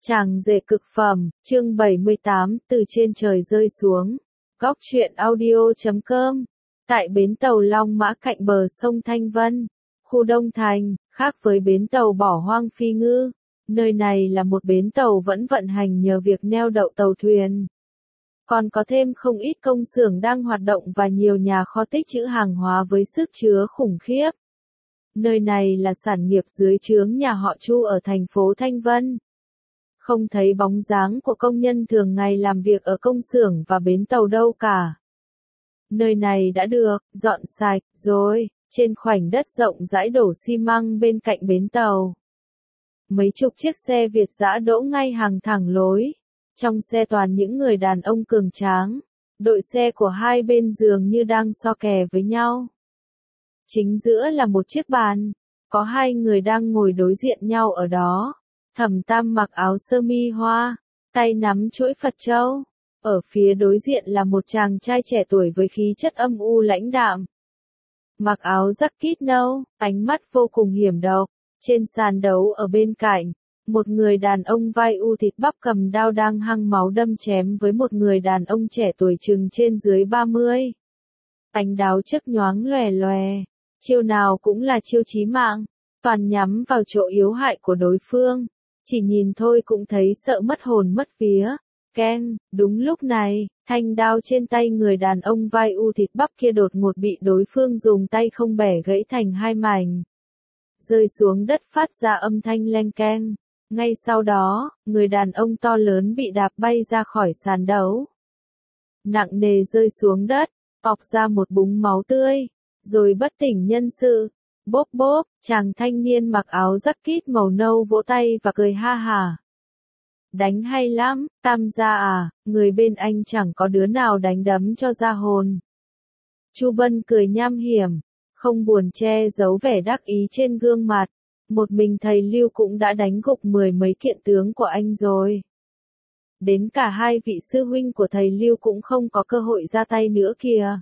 Chàng rể cực phẩm, chương 78, từ trên trời rơi xuống. Góc truyện audio.com. Tại bến tàu Long Mã cạnh bờ sông Thanh Vân, khu Đông Thành, khác với bến tàu bỏ hoang Phi Ngư, nơi này là một bến tàu vẫn vận hành nhờ việc neo đậu tàu thuyền. Còn có thêm không ít công xưởng đang hoạt động và nhiều nhà kho tích trữ hàng hóa với sức chứa khủng khiếp. Nơi này là sản nghiệp dưới trướng nhà họ Chu ở thành phố Thanh Vân. Không thấy bóng dáng của công nhân thường ngày làm việc ở công xưởng và bến tàu đâu cả. Nơi này đã được dọn sạch rồi, trên khoảnh đất rộng rãi đổ xi măng bên cạnh bến tàu. Mấy chục chiếc xe Việt dã đỗ ngay hàng thẳng lối. Trong xe toàn những người đàn ông cường tráng. Đội xe của hai bên dường như đang so kè với nhau. Chính giữa là một chiếc bàn. Có hai người đang ngồi đối diện nhau ở đó. Thẩm Tam mặc áo sơ mi hoa, tay nắm chuỗi Phật châu. Ở phía đối diện là một chàng trai trẻ tuổi với khí chất âm u lãnh đạm. Mặc áo jacket nâu, ánh mắt vô cùng hiểm độc. Trên sàn đấu ở bên cạnh, một người đàn ông vai u thịt bắp cầm đao đang hăng máu đâm chém với một người đàn ông trẻ tuổi chừng trên dưới 30. Ánh đao chớp nhoáng lòe lòe, chiêu nào cũng là chiêu chí mạng, toàn nhắm vào chỗ yếu hại của đối phương. Chỉ nhìn thôi cũng thấy sợ mất hồn mất vía. Keng, đúng lúc này, thanh đao trên tay người đàn ông vai u thịt bắp kia đột ngột bị đối phương dùng tay không bẻ gãy thành hai mảnh. Rơi xuống đất phát ra âm thanh leng keng. Ngay sau đó, người đàn ông to lớn bị đạp bay ra khỏi sàn đấu. Nặng nề rơi xuống đất, ọc ra một búng máu tươi, rồi bất tỉnh nhân sự. Bốp bốp, chàng thanh niên mặc áo jacket màu nâu vỗ tay và cười ha hả. Đánh hay lắm, Tam gia à, người bên anh chẳng có đứa nào đánh đấm cho ra hồn. Chu Bân cười nham hiểm, không buồn che giấu vẻ đắc ý trên gương mặt. Một mình thầy Lưu cũng đã đánh gục 10 mấy kiện tướng của anh rồi. Đến cả hai vị sư huynh của thầy Lưu cũng không có cơ hội ra tay nữa kìa.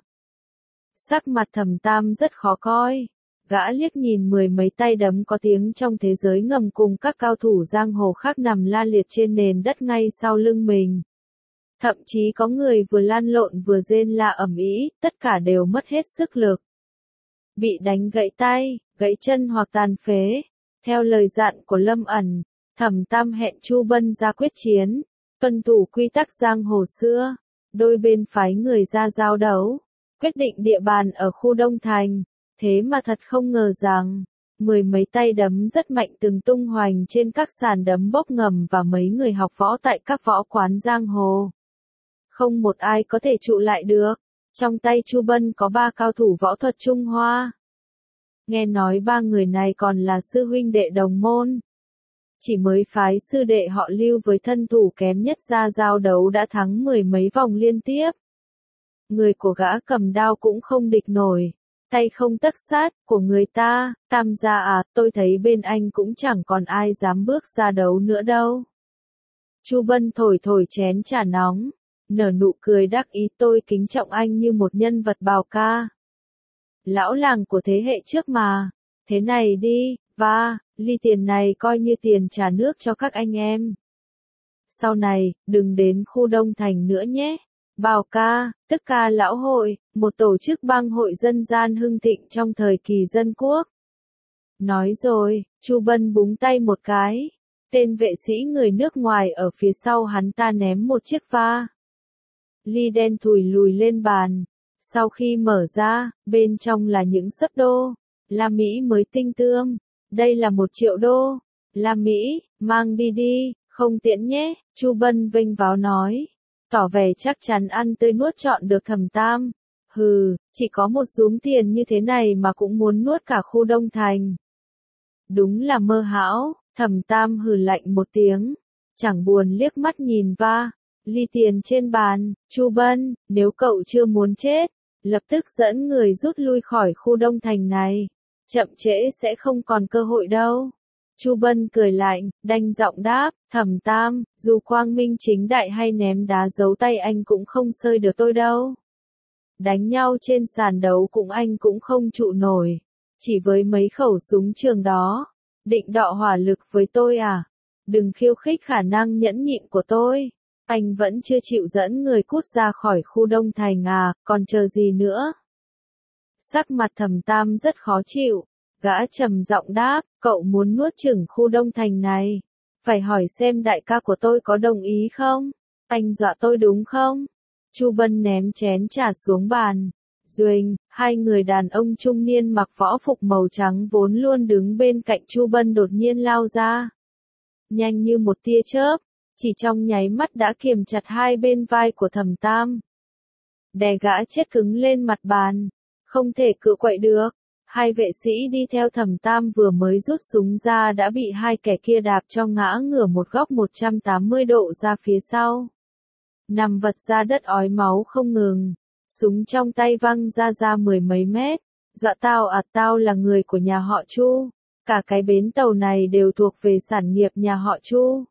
Sắc mặt Thẩm Tam rất khó coi. Gã liếc nhìn 10 mấy tay đấm có tiếng trong thế giới ngầm cùng các cao thủ giang hồ khác nằm la liệt trên nền đất ngay sau lưng mình. Thậm chí có người vừa lan lộn vừa rên la ầm ĩ, tất cả đều mất hết sức lực. Bị đánh gãy tay, gãy chân hoặc tàn phế. Theo lời dặn của Lâm Ẩn, Thẩm Tam hẹn Chu Bân ra quyết chiến, tuân thủ quy tắc giang hồ xưa. Đôi bên phái người ra giao đấu, quyết định địa bàn ở khu Đông Thành. Thế mà thật không ngờ rằng, 10 mấy tay đấm rất mạnh từng tung hoành trên các sàn đấm bốc ngầm và mấy người học võ tại các võ quán giang hồ. Không một ai có thể trụ lại được. Trong tay Chu Bân có 3 cao thủ võ thuật Trung Hoa. Nghe nói 3 người này còn là sư huynh đệ đồng môn. Chỉ mới phái sư đệ họ Lưu với thân thủ kém nhất ra giao đấu đã thắng 10 mấy vòng liên tiếp. Người của gã cầm đao cũng không địch nổi. Tay không tấc sát của người ta. Tam gia à, tôi thấy bên anh cũng chẳng còn ai dám bước ra đấu nữa đâu. Chu Bân thổi thổi chén trà nóng, nở nụ cười đắc ý, tôi kính trọng anh như một nhân vật bào ca. Lão làng của thế hệ trước mà. Thế này đi, ly tiền này coi như tiền trả nước cho các anh em. Sau này, đừng đến khu Đông Thành nữa nhé. Bào ca, tức ca lão hội, một tổ chức bang hội dân gian hưng thịnh trong thời kỳ dân quốc. Nói rồi, Chu Bân búng tay một cái. Tên vệ sĩ người nước ngoài ở phía sau hắn ta ném một chiếc ly đen thùi lùi lên bàn. Sau khi mở ra, bên trong là những xấp đô la Mỹ mới tinh tươm. Đây là 1 triệu đô la Mỹ, mang đi đi, không tiễn nhé, Chu Bân vênh váo nói. Tỏ vẻ chắc chắn ăn tươi nuốt trọn được Thẩm Tam. Hừ, chỉ có một rúm tiền như thế này mà cũng muốn nuốt cả khu Đông Thành. Đúng là mơ hão, Thẩm Tam hừ lạnh một tiếng. Chẳng buồn liếc mắt nhìn ly tiền trên bàn. Chu Bân, nếu cậu chưa muốn chết, lập tức dẫn người rút lui khỏi khu Đông Thành này. Chậm trễ sẽ không còn cơ hội đâu. Chu Bân cười lạnh, đanh giọng đáp, Thẩm Tam, dù quang minh chính đại hay ném đá giấu tay anh cũng không sơi được tôi đâu. Đánh nhau trên sàn đấu cũng anh cũng không trụ nổi. Chỉ với mấy khẩu súng trường đó, định đọ hỏa lực với tôi à? Đừng khiêu khích khả năng nhẫn nhịn của tôi. Anh vẫn chưa chịu dẫn người cút ra khỏi khu Đông Thành à, còn chờ gì nữa? Sắc mặt Thẩm Tam rất khó chịu. Gã trầm giọng đáp, cậu muốn nuốt chửng khu Đông Thành này. Phải hỏi xem đại ca của tôi có đồng ý không? Anh dọa tôi đúng không? Chu Bân ném chén trà xuống bàn. Duỳnh, hai người đàn ông trung niên mặc võ phục màu trắng vốn luôn đứng bên cạnh Chu Bân đột nhiên lao ra. Nhanh như một tia chớp, chỉ trong nháy mắt đã kiềm chặt hai bên vai của Thẩm Tam. Đè gã chết cứng lên mặt bàn, không thể cự quậy được. Hai vệ sĩ đi theo Thẩm Tam vừa mới rút súng ra đã bị hai kẻ kia đạp cho ngã ngửa một góc 180 độ ra phía sau. Nằm vật ra đất ói máu không ngừng, súng trong tay văng ra mười mấy mét. Dọa tao à, tao là người của nhà họ Chu, cả cái bến tàu này đều thuộc về sản nghiệp nhà họ Chu.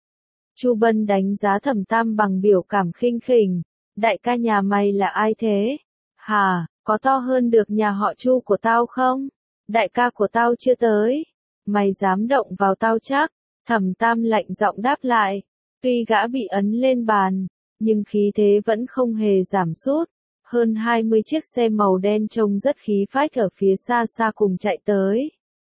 Chu Bân đánh giá Thẩm Tam bằng biểu cảm khinh khỉnh, đại ca nhà mày là ai thế? Hả, có to hơn được nhà họ Chu của tao không? Đại ca của tao chưa tới, mày dám động vào tao chắc? Thẩm Tam lạnh giọng đáp lại, tuy gã bị ấn lên bàn, nhưng khí thế vẫn không hề giảm sút. Hơn 20 chiếc xe màu đen trông rất khí phách ở phía xa xa cùng chạy tới.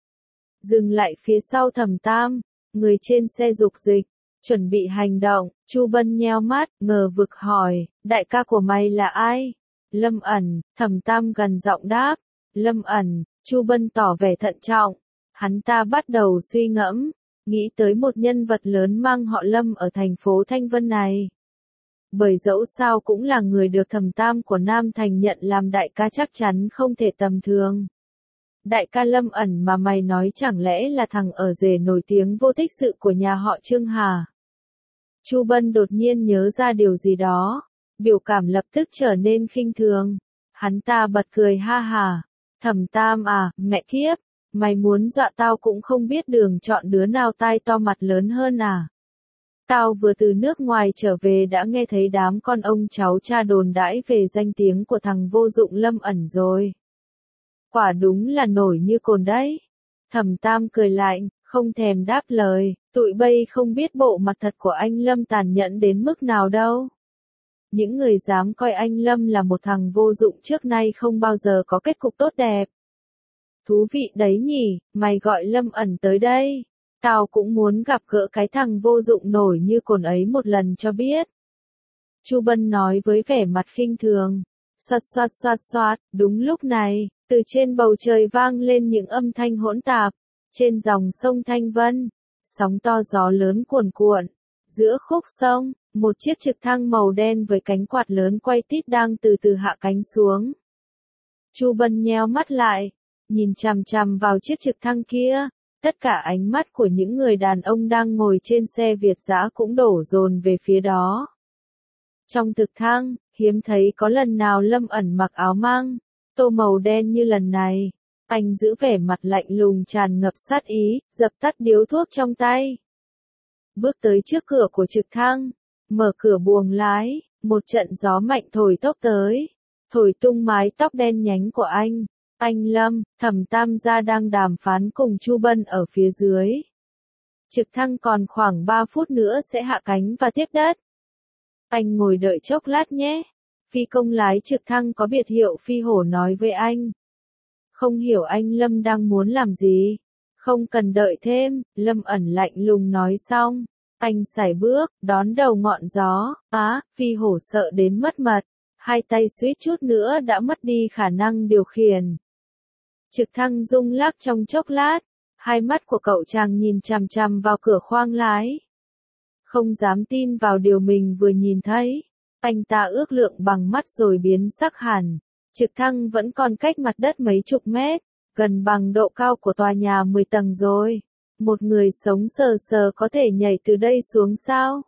Dừng lại phía sau Thẩm Tam, người trên xe dục dịch, chuẩn bị hành động. Chu Bân nheo mắt, ngờ vực hỏi, đại ca của mày là ai? Lâm Ẩn, Thẩm Tam gần giọng đáp. Lâm Ẩn. Chu Bân tỏ vẻ thận trọng. Hắn ta bắt đầu suy ngẫm, nghĩ tới một nhân vật lớn mang họ Lâm ở thành phố Thanh Vân này. Bởi dẫu sao cũng là người được Thẩm Tam của Nam Thành nhận làm đại ca, chắc chắn không thể tầm thường. Đại ca Lâm Ẩn mà mày nói chẳng lẽ là thằng ở rể nổi tiếng vô tích sự của nhà họ Trương hả? Chu Bân đột nhiên nhớ ra điều gì đó, biểu cảm lập tức trở nên khinh thường. Hắn ta bật cười ha hà. Thẩm Tam à, mẹ kiếp, mày muốn dọa tao cũng không biết đường chọn đứa nào tai to mặt lớn hơn à? Tao vừa từ nước ngoài trở về đã nghe thấy đám con ông cháu cha đồn đãi về danh tiếng của thằng vô dụng Lâm Ẩn rồi. Quả đúng là nổi như cồn đấy. Thẩm Tam cười lạnh, không thèm đáp lời, tụi bay không biết bộ mặt thật của anh Lâm tàn nhẫn đến mức nào đâu. Những người dám coi anh Lâm là một thằng vô dụng trước nay không bao giờ có kết cục tốt đẹp. Thú vị đấy nhỉ, mày gọi Lâm Ẩn tới đây. Tao cũng muốn gặp gỡ cái thằng vô dụng nổi như cồn ấy một lần cho biết. Chu Bân nói với vẻ mặt khinh thường. Xoạt xoạt xoạt xoạt, đúng lúc này, từ trên bầu trời vang lên những âm thanh hỗn tạp. Trên dòng sông Thanh Vân, sóng to gió lớn cuồn cuộn. Giữa khúc sông, một chiếc trực thăng màu đen với cánh quạt lớn quay tít đang từ từ hạ cánh xuống. Chu Bân nheo mắt lại, nhìn chằm chằm vào chiếc trực thăng kia. Tất cả ánh mắt của những người đàn ông đang ngồi trên xe Việt dã cũng đổ dồn về phía đó. Trong trực thăng, hiếm thấy có lần nào Lâm Ẩn mặc áo mang, tô màu đen như lần này. Anh giữ vẻ mặt lạnh lùng tràn ngập sát ý, dập tắt điếu thuốc trong tay. Bước tới trước cửa của trực thăng, mở cửa buồng lái, một trận gió mạnh thổi tốc tới, thổi tung mái tóc đen nhánh của anh. Anh Lâm, Thẩm Tam gia đang đàm phán cùng Chu Bân ở phía dưới. Trực thăng còn khoảng 3 phút nữa sẽ hạ cánh và tiếp đất. Anh ngồi đợi chốc lát nhé. Phi công lái trực thăng có biệt hiệu Phi Hổ nói với anh. Không hiểu anh Lâm đang muốn làm gì. Không cần đợi thêm, Lâm Ẩn lạnh lùng nói xong. Anh sải bước, đón đầu ngọn gió. Phi Hổ sợ đến mất mật. Hai tay suýt chút nữa đã mất đi khả năng điều khiển. Trực thăng rung lắc trong chốc lát, hai mắt của cậu chàng nhìn chằm chằm vào cửa khoang lái. Không dám tin vào điều mình vừa nhìn thấy, anh ta ước lượng bằng mắt rồi biến sắc hẳn. Trực thăng vẫn còn cách mặt đất mấy chục mét, gần bằng độ cao của tòa nhà 10 tầng rồi. Một người sống sờ sờ có thể nhảy từ đây xuống sao?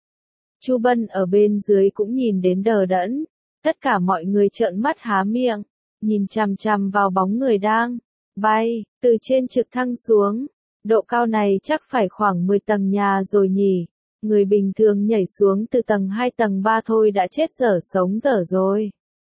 Chu Bân ở bên dưới cũng nhìn đến đờ đẫn, tất cả mọi người trợn mắt há miệng. Nhìn chằm chằm vào bóng người đang bay từ trên trực thăng xuống. Độ cao này chắc phải khoảng 10 tầng nhà rồi nhỉ. Người bình thường nhảy xuống từ tầng 2 tầng 3 thôi đã chết dở sống dở rồi.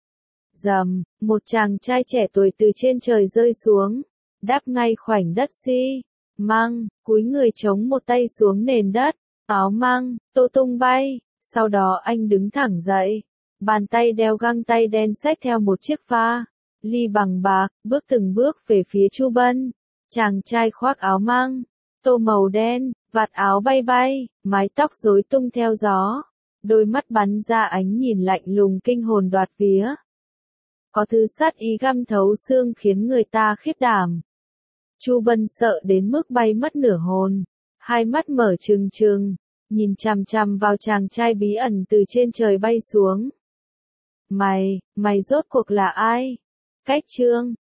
Rầm, một chàng trai trẻ tuổi từ trên trời rơi xuống, đáp ngay khoảnh đất si. Mang, cúi người chống một tay xuống nền đất, áo mang, tô tung bay, sau đó anh đứng thẳng dậy, bàn tay đeo găng tay đen xách theo một chiếc pha, ly bằng bạc, bước từng bước về phía Chu Bân. Chàng trai khoác áo mang, tô màu đen, vạt áo bay bay, mái tóc rối tung theo gió, đôi mắt bắn ra ánh nhìn lạnh lùng kinh hồn đoạt vía. Có thứ sát ý găm thấu xương khiến người ta khiếp đảm. Chu Bân sợ đến mức bay mất nửa hồn, hai mắt mở trừng trừng, nhìn chằm chằm vào chàng trai bí ẩn từ trên trời bay xuống. Mày rốt cuộc là ai? Cách chương